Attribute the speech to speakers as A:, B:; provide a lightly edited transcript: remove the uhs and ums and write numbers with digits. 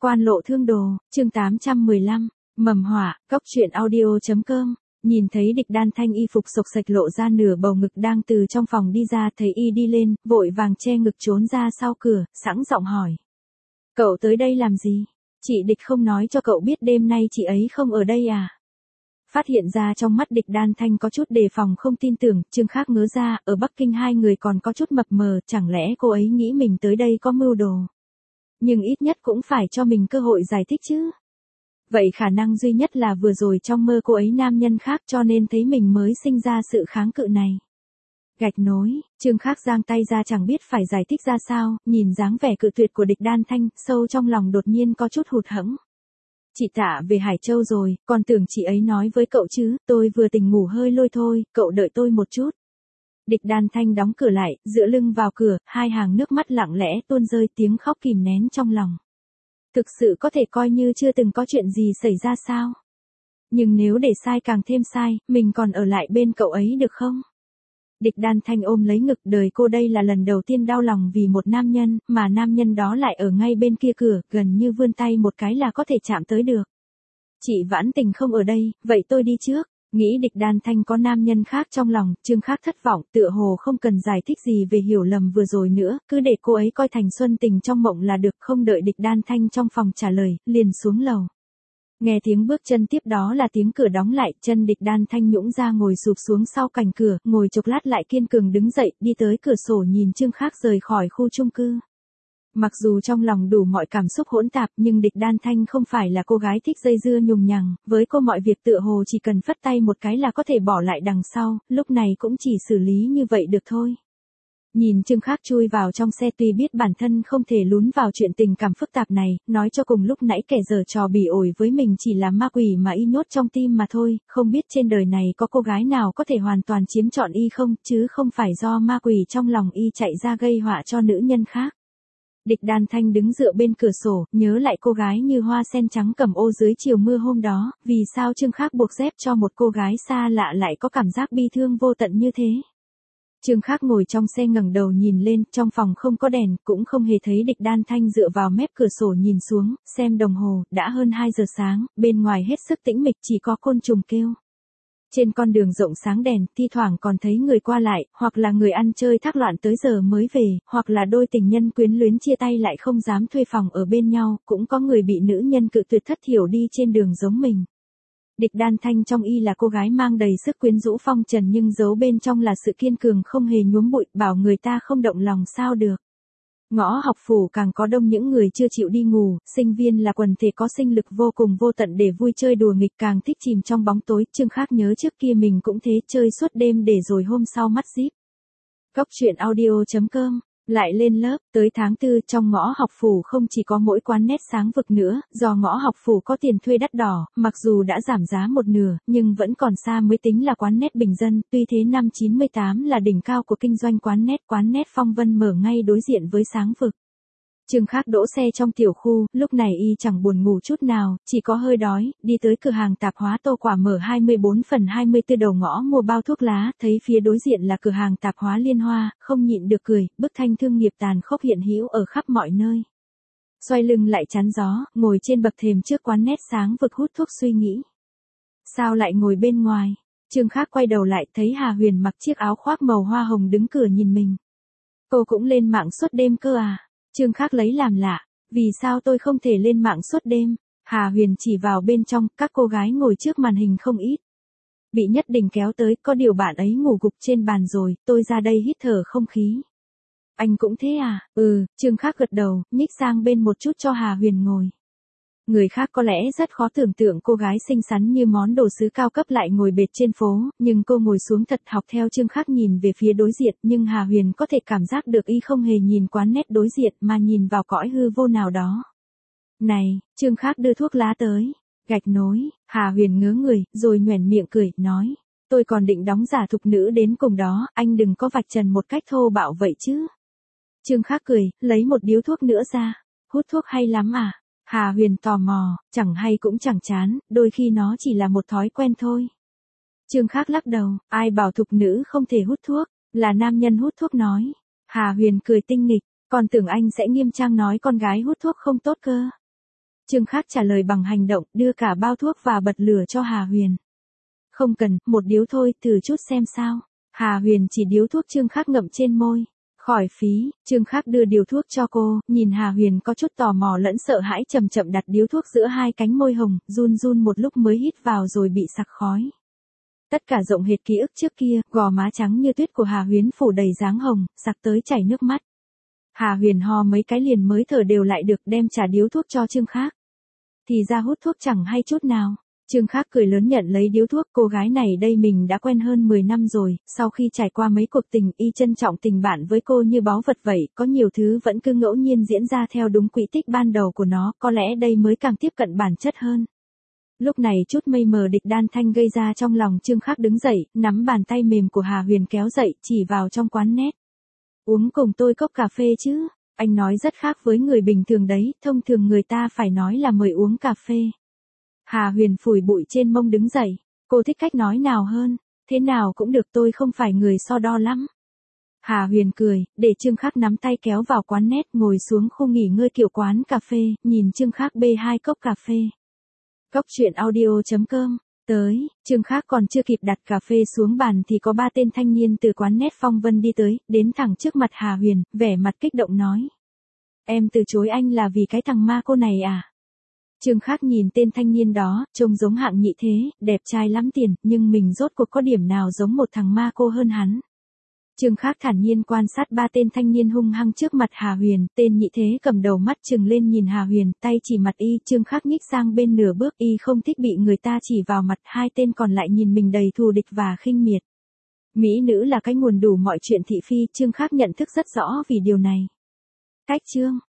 A: Quan lộ thương đồ, chương 815, mầm họa, cóc truyện audio.com. Nhìn thấy Địch Đan Thanh y phục xộc xệch lộ ra nửa bầu ngực đang từ trong phòng đi ra, thấy y đi lên, vội vàng che ngực trốn ra sau cửa, sẵn giọng hỏi. Cậu tới đây làm gì? Chị Địch không nói cho cậu biết đêm nay chị ấy không ở đây à? Phát hiện ra trong mắt Địch Đan Thanh có chút đề phòng không tin tưởng, Trương Khác ngớ ra, ở Bắc Kinh hai người còn có chút mập mờ, chẳng lẽ cô ấy nghĩ mình tới đây có mưu đồ? Nhưng ít nhất cũng phải cho mình cơ hội giải thích chứ. Vậy khả năng duy nhất là vừa rồi trong mơ cô ấy nam nhân khác cho nên thấy mình mới sinh ra sự kháng cự này. Gạch nối, Trương Khác giang tay ra chẳng biết phải giải thích ra sao, nhìn dáng vẻ cự tuyệt của Địch Đan Thanh, sâu trong lòng đột nhiên có chút hụt hẫng. Chị Tạ về Hải Châu rồi, còn tưởng chị ấy nói với cậu chứ, tôi vừa tỉnh ngủ hơi lôi thôi, cậu đợi tôi một chút. Địch Đan Thanh đóng cửa lại, dựa lưng vào cửa, hai hàng nước mắt lặng lẽ tuôn rơi, tiếng khóc kìm nén trong lòng. Thực sự có thể coi như chưa từng có chuyện gì xảy ra sao? Nhưng nếu để sai càng thêm sai, mình còn ở lại bên cậu ấy được không? Địch Đan Thanh ôm lấy ngực, đời cô đây là lần đầu tiên đau lòng vì một nam nhân, mà nam nhân đó lại ở ngay bên kia cửa, gần như vươn tay một cái là có thể chạm tới được. Chị Vãn Tình không ở đây, vậy tôi đi trước. Nghĩ Địch Đan Thanh có nam nhân khác trong lòng, Trương Khác thất vọng, tựa hồ không cần giải thích gì về hiểu lầm vừa rồi nữa, cứ để cô ấy coi thành Xuân Tình trong mộng là được, không đợi Địch Đan Thanh trong phòng trả lời, liền xuống lầu. Nghe tiếng bước chân tiếp đó là tiếng cửa đóng lại, chân Địch Đan Thanh nhũn ra ngồi sụp xuống sau cạnh cửa, ngồi chốc lát lại kiên cường đứng dậy, đi tới cửa sổ nhìn Trương Khác rời khỏi khu chung cư. Mặc dù trong lòng đủ mọi cảm xúc hỗn tạp nhưng Địch Đan Thanh không phải là cô gái thích dây dưa nhùng nhằng, với cô mọi việc tựa hồ chỉ cần phất tay một cái là có thể bỏ lại đằng sau, lúc này cũng chỉ xử lý như vậy được thôi. Nhìn Trương Khác chui vào trong xe, tuy biết bản thân không thể lún vào chuyện tình cảm phức tạp này, nói cho cùng lúc nãy kẻ giở trò bỉ ổi với mình chỉ là ma quỷ mà y nhốt trong tim mà thôi, không biết trên đời này có cô gái nào có thể hoàn toàn chiếm trọn y không, chứ không phải do ma quỷ trong lòng y chạy ra gây họa cho nữ nhân khác. Địch Đan Thanh đứng dựa bên cửa sổ, nhớ lại cô gái như hoa sen trắng cầm ô dưới chiều mưa hôm đó, vì sao Trương Khác buộc dép cho một cô gái xa lạ lại có cảm giác bi thương vô tận như thế. Trương Khác ngồi trong xe ngẩng đầu nhìn lên, trong phòng không có đèn, cũng không hề thấy Địch Đan Thanh dựa vào mép cửa sổ nhìn xuống, xem đồng hồ, đã hơn 2 giờ sáng, bên ngoài hết sức tĩnh mịch, chỉ có côn trùng kêu. Trên con đường rộng sáng đèn, thi thoảng còn thấy người qua lại, hoặc là người ăn chơi thác loạn tới giờ mới về, hoặc là đôi tình nhân quyến luyến chia tay lại không dám thuê phòng ở bên nhau, cũng có người bị nữ nhân cự tuyệt thất thiểu đi trên đường giống mình. Địch Đan Thanh trong y là cô gái mang đầy sức quyến rũ phong trần nhưng giấu bên trong là sự kiên cường không hề nhuốm bụi, bảo người ta không động lòng sao được. Ngõ học phủ càng có đông những người chưa chịu đi ngủ, sinh viên là quần thể có sinh lực vô cùng vô tận để vui chơi đùa nghịch, càng thích chìm trong bóng tối. Trương Khác nhớ trước kia mình cũng thế, chơi suốt đêm để rồi hôm sau mắt díp. Cóc truyện audio.com. Lại lên lớp, tới tháng 4 trong ngõ học phủ không chỉ có mỗi quán nét sáng vực nữa, do ngõ học phủ có tiền thuê đắt đỏ, mặc dù đã giảm giá một nửa, nhưng vẫn còn xa mới tính là quán nét bình dân, tuy thế năm 98 là đỉnh cao của kinh doanh quán nét Phong Vân mở ngay đối diện với sáng vực. Trương Khác đỗ xe trong tiểu khu, lúc này y chẳng buồn ngủ chút nào, chỉ có hơi đói, đi tới cửa hàng tạp hóa Tô Quả mở 24/24 đầu ngõ mua bao thuốc lá, thấy phía đối diện là cửa hàng tạp hóa Liên Hoa, không nhịn được cười, bức tranh thương nghiệp tàn khốc hiện hữu ở khắp mọi nơi. Xoay lưng lại chắn gió, ngồi trên bậc thềm trước quán nét sáng vực hút thuốc suy nghĩ. Sao lại ngồi bên ngoài? Trương Khác quay đầu lại thấy Hà Huyền mặc chiếc áo khoác màu hoa hồng đứng cửa nhìn mình. Cô cũng lên mạng suốt đêm cơ à? Trương Khác lấy làm lạ, vì sao tôi không thể lên mạng suốt đêm? Hà Huyền chỉ vào bên trong, các cô gái ngồi trước màn hình không ít. Bị Nhất Đình kéo tới, có điều bạn ấy ngủ gục trên bàn rồi, tôi ra đây hít thở không khí. Anh cũng thế à? Trương Khác gật đầu, nhích sang bên một chút cho Hà Huyền ngồi. Người khác có lẽ rất khó tưởng tượng cô gái xinh xắn như món đồ sứ cao cấp lại ngồi bệt trên phố, nhưng cô ngồi xuống thật học theo Trương Khác nhìn về phía đối diện, nhưng Hà Huyền có thể cảm giác được y không hề nhìn quán nét đối diện mà nhìn vào cõi hư vô nào đó. Này, Trương Khác đưa thuốc lá tới. Gạch nối, Hà Huyền ngớ người, rồi nhoẻn miệng cười, nói. Tôi còn định đóng giả thục nữ đến cùng đó, anh đừng có vạch trần một cách thô bạo vậy chứ. Trương Khác cười, lấy một điếu thuốc nữa ra. Hút thuốc hay lắm à? Hà Huyền tò mò, chẳng hay cũng chẳng chán, đôi khi nó chỉ là một thói quen thôi. Trương Khác lắc đầu, ai bảo thục nữ không thể hút thuốc, là nam nhân hút thuốc nói. Hà Huyền cười tinh nghịch, còn tưởng anh sẽ nghiêm trang nói con gái hút thuốc không tốt cơ. Trương Khắc trả lời bằng hành động, đưa cả bao thuốc và bật lửa cho Hà Huyền. Không cần, một điếu thôi, thử chút xem sao. Hà Huyền chỉ điếu thuốc Trương Khắc ngậm trên môi. Khỏi phí, Trương Khắc đưa điếu thuốc cho cô, nhìn Hà Huyền có chút tò mò lẫn sợ hãi chậm chậm đặt điếu thuốc giữa hai cánh môi hồng, run run một lúc mới hít vào rồi bị sặc khói. Tất cả rộng hệt ký ức trước kia, gò má trắng như tuyết của Hà Huyền phủ đầy dáng hồng, sặc tới chảy nước mắt. Hà Huyền ho mấy cái liền mới thở đều lại được, đem trả điếu thuốc cho Trương Khắc. Thì ra hút thuốc chẳng hay chút nào. Trương Khắc cười lớn nhận lấy điếu thuốc, cô gái này đây mình đã quen hơn 10 năm rồi, sau khi trải qua mấy cuộc tình y trân trọng tình bạn với cô như báu vật vậy, có nhiều thứ vẫn cứ ngẫu nhiên diễn ra theo đúng quỹ tích ban đầu của nó, có lẽ đây mới càng tiếp cận bản chất hơn. Lúc này chút mây mờ địch đan thanh gây ra trong lòng Trương Khắc đứng dậy, nắm bàn tay mềm của Hà Huyền kéo dậy, chỉ vào trong quán net. Uống cùng tôi cốc cà phê chứ, anh nói rất khác với người bình thường đấy, thông thường người ta phải nói là mời uống cà phê. Hà Huyền phủi bụi trên mông đứng dậy, cô thích cách nói nào hơn, thế nào cũng được tôi không phải người so đo lắm. Hà Huyền cười, để Trương Khắc nắm tay kéo vào quán net ngồi xuống khu nghỉ ngơi kiểu quán cà phê, nhìn Trương Khắc bê 2 cốc cà phê. Cốc truyện audio.com, tới, Trương Khắc còn chưa kịp đặt cà phê xuống bàn thì có 3 tên thanh niên từ quán net Phong Vân đi tới, đến thẳng trước mặt Hà Huyền, vẻ mặt kích động nói. Em từ chối anh là vì cái thằng ma cô này à? Trương Khắc nhìn tên thanh niên đó, trông giống hạng nhị thế, đẹp trai lắm tiền, nhưng mình rốt cuộc có điểm nào giống một thằng ma cô hơn hắn. Trương Khắc thản nhiên quan sát 3 tên thanh niên hung hăng trước mặt Hà Huyền, tên nhị thế cầm đầu mắt trừng lên nhìn Hà Huyền, tay chỉ mặt y, Trương Khắc nhích sang bên nửa bước, y không thích bị người ta chỉ vào mặt, 2 tên còn lại nhìn mình đầy thù địch và khinh miệt. Mỹ nữ là cái nguồn đủ mọi chuyện thị phi, Trương Khắc nhận thức rất rõ vì điều này. Cách chương